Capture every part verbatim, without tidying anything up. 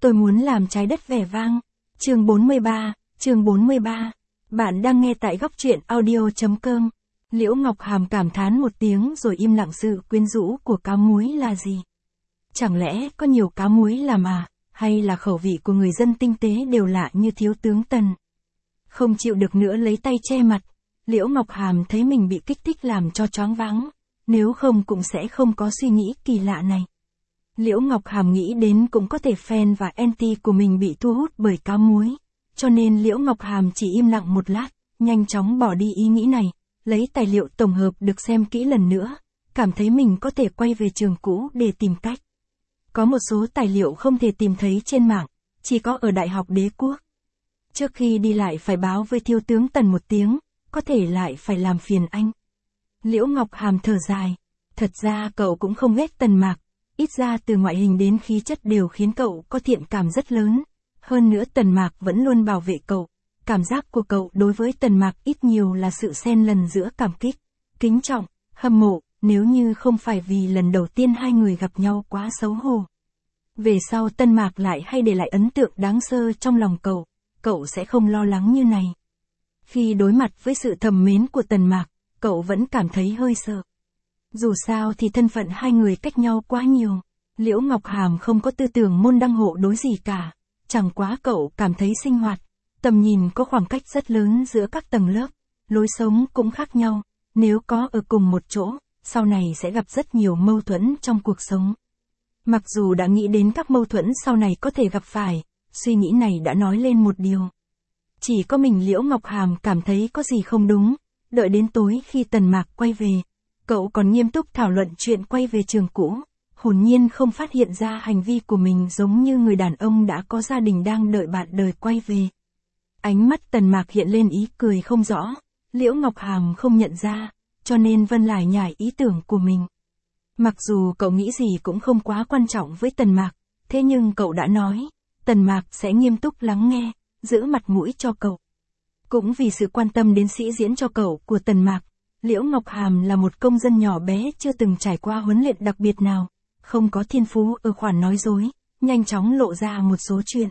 Tôi muốn làm trái đất vẻ vang. Chương bốn mươi ba, chương bốn mươi ba. Bạn đang nghe tại góc truyện audio.com. Liễu Ngọc Hàm cảm thán một tiếng rồi im lặng. Sự quyến rũ của cá muối là gì? Chẳng lẽ có nhiều cá muối làm à, hay là khẩu vị của người dân tinh tế đều lạ như thiếu tướng Tần? Không chịu được nữa lấy tay che mặt, Liễu Ngọc Hàm thấy mình bị kích thích làm cho choáng váng, nếu không cũng sẽ không có suy nghĩ kỳ lạ này. Liễu Ngọc Hàm nghĩ đến cũng có thể fan và anti của mình bị thu hút bởi cá muối, cho nên Liễu Ngọc Hàm chỉ im lặng một lát, nhanh chóng bỏ đi ý nghĩ này, lấy tài liệu tổng hợp được xem kỹ lần nữa, cảm thấy mình có thể quay về trường cũ để tìm cách. Có một số tài liệu không thể tìm thấy trên mạng, chỉ có ở Đại học Đế Quốc. Trước khi đi lại phải báo với thiếu tướng Tần một tiếng, có thể lại phải làm phiền anh. Liễu Ngọc Hàm thở dài, thật ra cậu cũng không ghét Tần Mạc, ít ra từ ngoại hình đến khí chất đều khiến cậu có thiện cảm rất lớn. Hơn nữa Tần Mạc vẫn luôn bảo vệ cậu, cảm giác của cậu đối với Tần Mạc ít nhiều là sự xen lẫn giữa cảm kích, kính trọng, hâm mộ, nếu như không phải vì lần đầu tiên hai người gặp nhau quá xấu hổ. Về sau Tần Mạc lại hay để lại ấn tượng đáng sơ trong lòng cậu, cậu sẽ không lo lắng như này. Khi đối mặt với sự thầm mến của Tần Mạc, cậu vẫn cảm thấy hơi sợ. Dù sao thì thân phận hai người cách nhau quá nhiều, Liễu Ngọc Hàm không có tư tưởng môn đăng hộ đối gì cả, chẳng quá cậu cảm thấy sinh hoạt, tầm nhìn có khoảng cách rất lớn giữa các tầng lớp, lối sống cũng khác nhau, nếu có ở cùng một chỗ, sau này sẽ gặp rất nhiều mâu thuẫn trong cuộc sống. Mặc dù đã nghĩ đến các mâu thuẫn sau này có thể gặp phải, suy nghĩ này đã nói lên một điều. Chỉ có mình Liễu Ngọc Hàm cảm thấy có gì không đúng, đợi đến tối khi Tần Mạc quay về, cậu còn nghiêm túc thảo luận chuyện quay về trường cũ, hồn nhiên không phát hiện ra hành vi của mình giống như người đàn ông đã có gia đình đang đợi bạn đời quay về. Ánh mắt Tần Mạc hiện lên ý cười không rõ, Liễu Ngọc Hàm không nhận ra, cho nên vân lải nhải ý tưởng của mình. Mặc dù cậu nghĩ gì cũng không quá quan trọng với Tần Mạc, thế nhưng cậu đã nói, Tần Mạc sẽ nghiêm túc lắng nghe, giữ mặt mũi cho cậu. Cũng vì sự quan tâm đến sĩ diễn cho cậu của Tần Mạc, Liễu Ngọc Hàm là một công dân nhỏ bé chưa từng trải qua huấn luyện đặc biệt nào, không có thiên phú ở khoản nói dối, nhanh chóng lộ ra một số chuyện.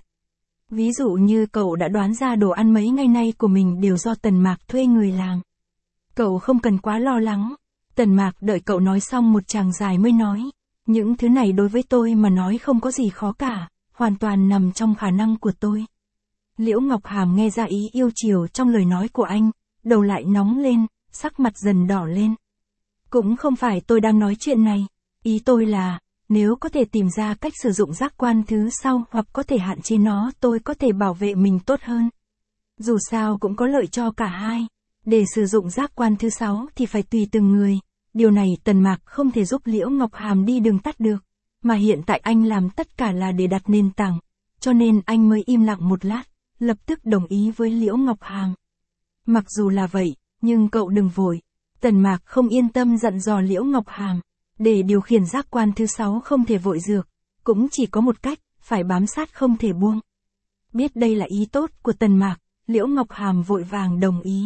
Ví dụ như cậu đã đoán ra đồ ăn mấy ngày nay của mình đều do Tần Mạc thuê người làm. Cậu không cần quá lo lắng, Tần Mạc đợi cậu nói xong một tràng dài mới nói, những thứ này đối với tôi mà nói không có gì khó cả, hoàn toàn nằm trong khả năng của tôi. Liễu Ngọc Hàm nghe ra ý yêu chiều trong lời nói của anh, đầu lại nóng lên, sắc mặt dần đỏ lên. Cũng không phải tôi đang nói chuyện này, ý tôi là, nếu có thể tìm ra cách sử dụng giác quan thứ sau hoặc có thể hạn chế nó, tôi có thể bảo vệ mình tốt hơn. Dù sao cũng có lợi cho cả hai. Để sử dụng giác quan thứ sáu thì phải tùy từng người, điều này Tần Mạc không thể giúp Liễu Ngọc Hàm đi đường tắt được, mà hiện tại anh làm tất cả là để đặt nền tảng, cho nên anh mới im lặng một lát, lập tức đồng ý với Liễu Ngọc Hàm. Mặc dù là vậy, nhưng cậu đừng vội. Tần Mạc không yên tâm dặn dò Liễu Ngọc Hàm, để điều khiển giác quan thứ sáu không thể vội dược, cũng chỉ có một cách, phải bám sát không thể buông. Biết đây là ý tốt của Tần Mạc, Liễu Ngọc Hàm vội vàng đồng ý.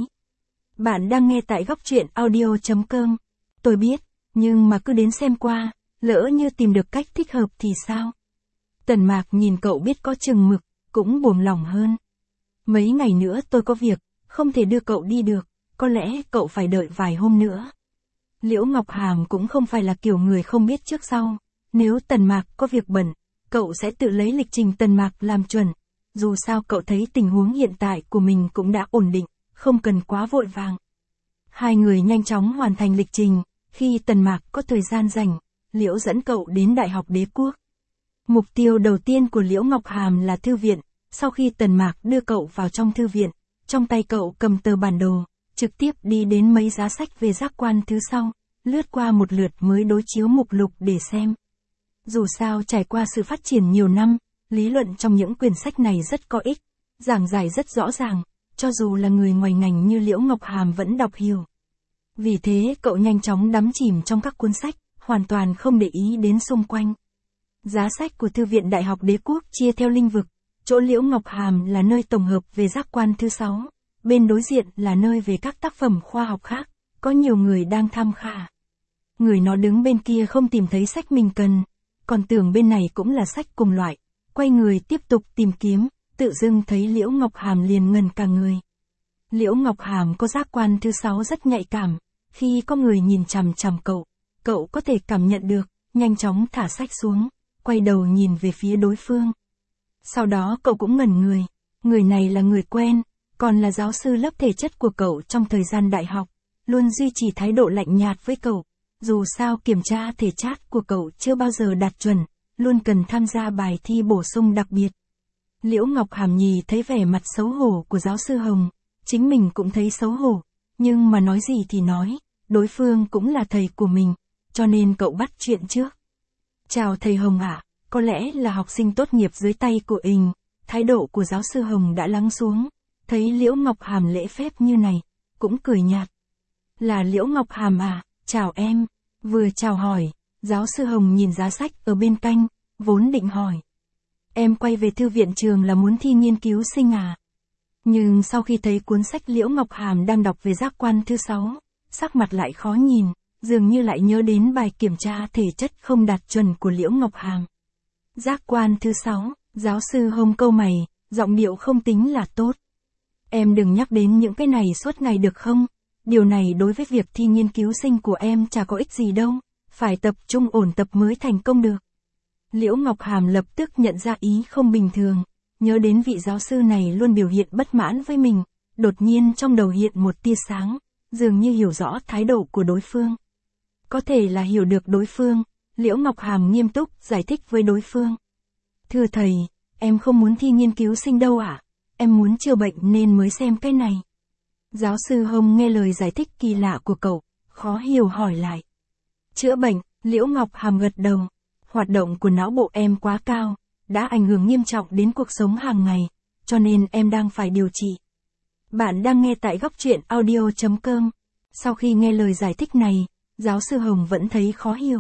Bạn đang nghe tại góc truyện audio.com. Tôi biết, nhưng mà cứ đến xem qua, lỡ như tìm được cách thích hợp thì sao? Tần Mạc nhìn cậu biết có chừng mực, cũng buồn lòng hơn. Mấy ngày nữa tôi có việc, không thể đưa cậu đi được, có lẽ cậu phải đợi vài hôm nữa. Liễu Ngọc Hàm cũng không phải là kiểu người không biết trước sau, nếu Tần Mạc có việc bận, cậu sẽ tự lấy lịch trình Tần Mạc làm chuẩn. Dù sao cậu thấy tình huống hiện tại của mình cũng đã ổn định, không cần quá vội vàng. Hai người nhanh chóng hoàn thành lịch trình, khi Tần Mạc có thời gian rảnh, Liễu dẫn cậu đến Đại học Đế Quốc. Mục tiêu đầu tiên của Liễu Ngọc Hàm là thư viện, sau khi Tần Mạc đưa cậu vào trong thư viện, trong tay cậu cầm tờ bản đồ, trực tiếp đi đến mấy giá sách về giác quan thứ sau, lướt qua một lượt mới đối chiếu mục lục để xem. Dù sao trải qua sự phát triển nhiều năm, lý luận trong những quyển sách này rất có ích, giảng giải rất rõ ràng, cho dù là người ngoài ngành như Liễu Ngọc Hàm vẫn đọc hiểu. Vì thế cậu nhanh chóng đắm chìm trong các cuốn sách, hoàn toàn không để ý đến xung quanh. Giá sách của Thư viện Đại học Đế Quốc chia theo lĩnh vực, chỗ Liễu Ngọc Hàm là nơi tổng hợp về giác quan thứ sáu, bên đối diện là nơi về các tác phẩm khoa học khác, có nhiều người đang tham khảo. Người nó đứng bên kia không tìm thấy sách mình cần, còn tưởng bên này cũng là sách cùng loại, quay người tiếp tục tìm kiếm, tự dưng thấy Liễu Ngọc Hàm liền ngần cả người. Liễu Ngọc Hàm có giác quan thứ sáu rất nhạy cảm, khi có người nhìn chằm chằm cậu, cậu có thể cảm nhận được, nhanh chóng thả sách xuống, quay đầu nhìn về phía đối phương. Sau đó cậu cũng ngẩn người, người này là người quen, còn là giáo sư lớp thể chất của cậu trong thời gian đại học, luôn duy trì thái độ lạnh nhạt với cậu. Dù sao kiểm tra thể chất của cậu chưa bao giờ đạt chuẩn, luôn cần tham gia bài thi bổ sung đặc biệt. Liễu Ngọc Hàm nhìn thấy vẻ mặt xấu hổ của giáo sư Hồng, chính mình cũng thấy xấu hổ, nhưng mà nói gì thì nói, đối phương cũng là thầy của mình, cho nên cậu bắt chuyện trước. Chào thầy Hồng ạ, có lẽ là học sinh tốt nghiệp dưới tay của mình. Thái độ của giáo sư Hồng đã lắng xuống, thấy Liễu Ngọc Hàm lễ phép như này, cũng cười nhạt. Là Liễu Ngọc Hàm à, chào em. Vừa chào hỏi, giáo sư Hồng nhìn giá sách ở bên cạnh, vốn định hỏi. Em quay về thư viện trường là muốn thi nghiên cứu sinh à? Nhưng sau khi thấy cuốn sách Liễu Ngọc Hàm đang đọc về giác quan thứ sáu, sắc mặt lại khó nhìn, dường như lại nhớ đến bài kiểm tra thể chất không đạt chuẩn của Liễu Ngọc Hàm. Giác quan thứ sáu, giáo sư Hồng câu mày, giọng điệu không tính là tốt. Em đừng nhắc đến những cái này suốt ngày được không? Điều này đối với việc thi nghiên cứu sinh của em chả có ích gì đâu, phải tập trung ổn tập mới thành công được. Liễu Ngọc Hàm lập tức nhận ra ý không bình thường, nhớ đến vị giáo sư này luôn biểu hiện bất mãn với mình, đột nhiên trong đầu hiện một tia sáng, dường như hiểu rõ thái độ của đối phương. Có thể là hiểu được đối phương, Liễu Ngọc Hàm nghiêm túc giải thích với đối phương. Thưa thầy, em không muốn thi nghiên cứu sinh đâu ạ, à? Em muốn chữa bệnh nên mới xem cái này. Giáo sư Hồng nghe lời giải thích kỳ lạ của cậu, khó hiểu hỏi lại. Chữa bệnh, Liễu Ngọc Hàm gật đầu. Hoạt động của não bộ em quá cao, đã ảnh hưởng nghiêm trọng đến cuộc sống hàng ngày, cho nên em đang phải điều trị. Bạn đang nghe tại góc truyện audio chấm com. Sau khi nghe lời giải thích này, giáo sư Hồng vẫn thấy khó hiểu.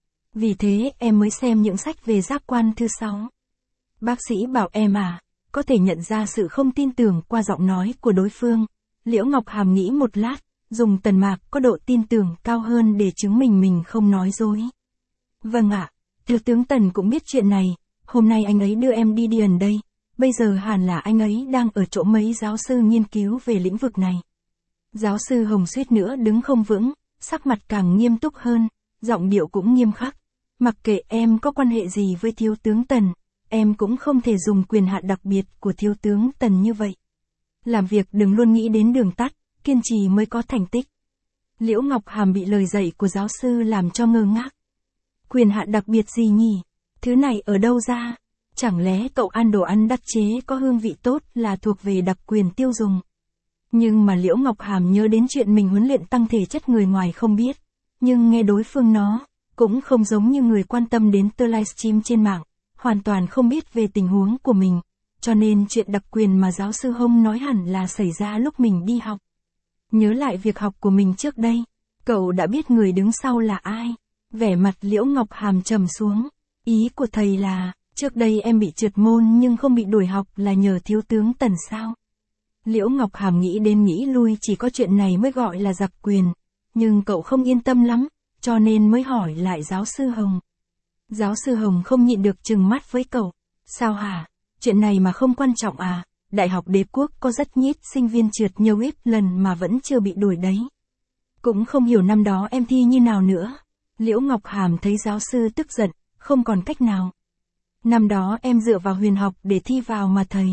Vì thế em mới xem những sách về giác quan thứ sáu. Bác sĩ bảo em à, có thể nhận ra sự không tin tưởng qua giọng nói của đối phương. Liễu Ngọc Hàm nghĩ một lát, dùng tần mạc có độ tin tưởng cao hơn để chứng minh mình không nói dối. Vâng ạ, thiếu tướng Tần cũng biết chuyện này, hôm nay anh ấy đưa em đi đi ẩn đây, bây giờ hẳn là anh ấy đang ở chỗ mấy giáo sư nghiên cứu về lĩnh vực này. Giáo sư Hồng suýt nữa đứng không vững, sắc mặt càng nghiêm túc hơn, giọng điệu cũng nghiêm khắc. Mặc kệ em có quan hệ gì với thiếu tướng Tần, em cũng không thể dùng quyền hạn đặc biệt của thiếu tướng Tần như vậy. Làm việc đừng luôn nghĩ đến đường tắt, kiên trì mới có thành tích. Liễu Ngọc Hàm bị lời dạy của giáo sư làm cho ngơ ngác. Quyền hạn đặc biệt gì nhỉ? Thứ này ở đâu ra? Chẳng lẽ cậu ăn đồ ăn đặc chế có hương vị tốt là thuộc về đặc quyền tiêu dùng? Nhưng mà Liễu Ngọc Hàm nhớ đến chuyện mình huấn luyện tăng thể chất người ngoài không biết. Nhưng nghe đối phương nó, cũng không giống như người quan tâm đến tờ livestream trên mạng, hoàn toàn không biết về tình huống của mình. Cho nên chuyện đặc quyền mà giáo sư Hồng nói hẳn là xảy ra lúc mình đi học. Nhớ lại việc học của mình trước đây, cậu đã biết người đứng sau là ai. Vẻ mặt Liễu Ngọc Hàm trầm xuống. Ý của thầy là, trước đây em bị trượt môn nhưng không bị đuổi học là nhờ thiếu tướng Tần sao? Liễu Ngọc Hàm nghĩ đến nghĩ lui chỉ có chuyện này mới gọi là giặc quyền. Nhưng cậu không yên tâm lắm, cho nên mới hỏi lại giáo sư Hồng. Giáo sư Hồng không nhịn được trừng mắt với cậu. Sao hả? Chuyện này mà không quan trọng à? Đại học Đế Quốc có rất nhít sinh viên trượt nhiều ít lần mà vẫn chưa bị đuổi đấy. Cũng không hiểu năm đó em thi như nào nữa. Liễu Ngọc Hàm thấy giáo sư tức giận, không còn cách nào. Năm đó em dựa vào huyền học để thi vào mà thầy.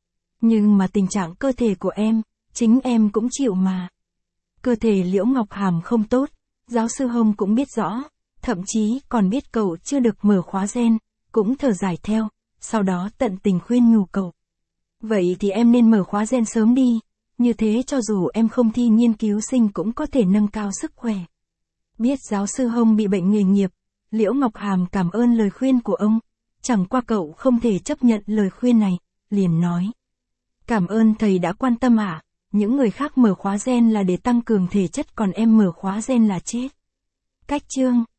Nhưng mà tình trạng cơ thể của em, chính em cũng chịu mà. Cơ thể Liễu Ngọc Hàm không tốt, giáo sư Hồng cũng biết rõ, thậm chí còn biết cậu chưa được mở khóa gen, cũng thở dài theo, sau đó tận tình khuyên nhủ cậu. Vậy thì em nên mở khóa gen sớm đi, như thế cho dù em không thi nghiên cứu sinh cũng có thể nâng cao sức khỏe. Biết giáo sư Hồng bị bệnh nghề nghiệp, Liễu Ngọc Hàm cảm ơn lời khuyên của ông, chẳng qua cậu không thể chấp nhận lời khuyên này, liền nói. Cảm ơn thầy đã quan tâm ạ, à? Những người khác mở khóa gen là để tăng cường thể chất còn em mở khóa gen là chết. Cách chương